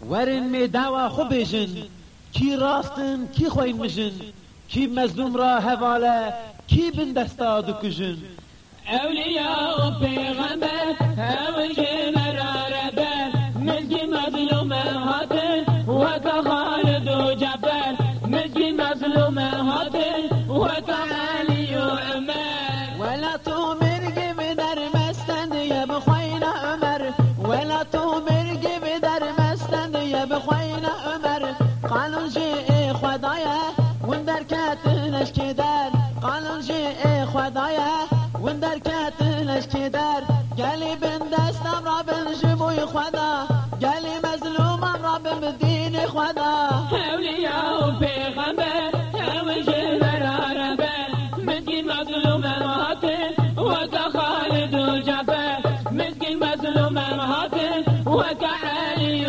ورن می دعوا خوب بیجن کی راستن کی خوین مجن کی مظلوم را حواله کی بن دستا دکجن اولیاء و پیغمبر اوجه مراربر مزگی مظلوم هاتن و تا خالد و جبر مزگی مظلوم هاتن و تا علی و عمر ولا تو مرگی بدر مستند یا بخوین عمر ولا تو مرگی بدر مستند یا بخوین عمر قانون جی خدایا ون در کتنش که در قانون جی خدایا ون در کتنش که در گلی بن دستم را بن جبوی خدا گلی مظلومم را بن دین خدا اولیاء و پیغمبر اوجه مراربر مزگی مظلوم هاتن و تا خالد و جبر مزگی مظلوم هاتن و تا علی و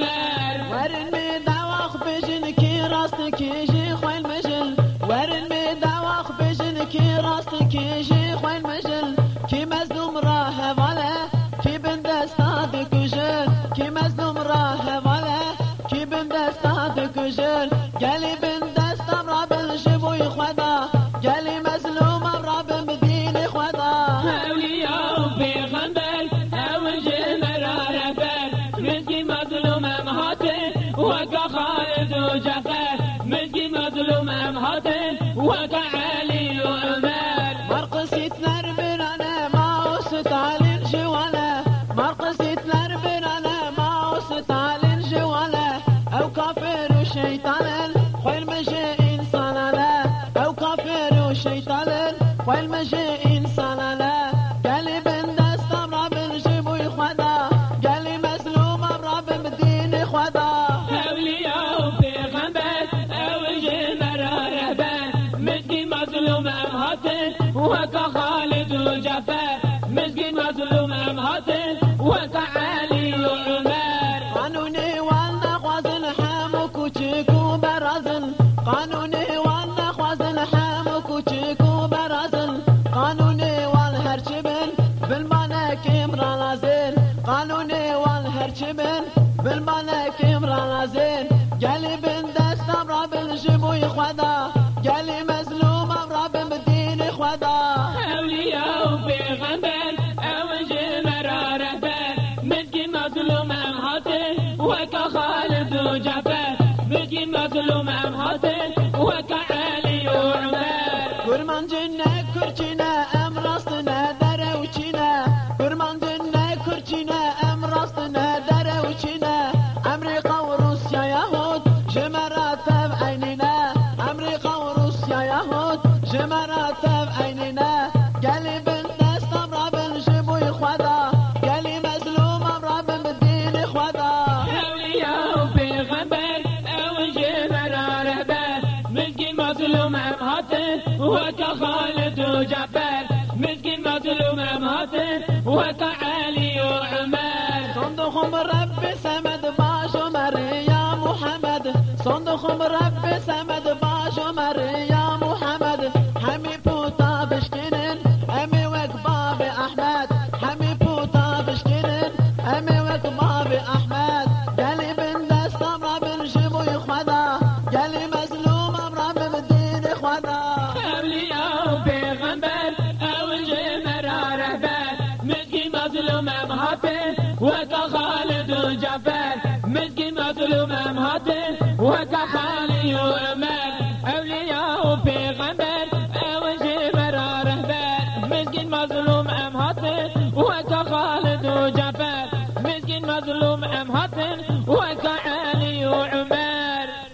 عمر ورن می دواخ بجن کی راست کی جی خوین مجل ورن می دواخ بجن کی راست کی جی خوین مجل کی مظلوم را حواله کی بن دستا دکجل کی مظلوم را حواله کی بن دستا دکجل گلی بن دستم را بن جبوی خدا گلی مظلومم را بن دین خدا اولیاء و پیغمبر اوجه مراربر مزگی مظلوم هاتن و تا خالد و جبر مزگی مظلوم هاتن و تا علی و عمر مرقصيتنا ربنا ما وستعلن جواله مرقصيتنا ربنا ما وستعلن جواله او كافر وشيطان خويل مجي انسان لا او كافر وشيطان خويل مجي انسان لا قالي بن دستم رب نجيبو خدا قالي مظلوم رب مدين خدا اولیاء و پیغمبر اوجه مراربر مزگی مظلوم هاتن و تا خالد و جبر مزگی مظلوم هاتن و تا علی و عمر قانوني وانا خوازن حامو كوچيكو برازن قانوني وانا خوازن حامو كوچيكو برازن قانوني والهرچبن بالمانك امران ازين قانوني والهرچبن بالمانك امران ازين قالي بن دستم رب الجبوي خدا قالي مظلوم رب مدين خدا اولیاء و پیغمبر اوجه مراربر مزگی مظلوم هاتن و تا خالد و جبر مزگی مظلوم هاتن و تا علی و عمر كرمان جنة كرچينا ام راستنا دروچينا كرمان جنة كرچينا ام راستنا دروچينا امريكا وروسيا يهود جمرات بعيننا امريكا وروسيا يهود جمرات بعيننا قالي بن دستم رب نجيبوي خدا قالي مظلوم رب مدين خدا اولیاء و پیغمبر اوجه مراربر مزگی مظلوم هاتن و تا خالد و جبر مزگی مظلوم هاتن و تا علی و عمر صندوقهم رب سمد باش عمر يا محمد صندوقهم رب سمد باش عمر يا محمد همي بوتا بشكنن همي وكباب احمد همي بوتا بشكنن همي وكباب احمد قالي بن دستم رب نجيبوي خدا قالي مظلوم رب مدين خدا اولیاء و پیغمبر اوجه مراربر مزگی مظلوم هاتن و تا خالد و جبر مزگی مظلوم هاتن و تا علی و عمر اولیاء و پیغمبر اوجه مراربر مزگی مظلوم هاتن و تا خالد و جبر مزگی مظلوم هاتن و تا علی و عمر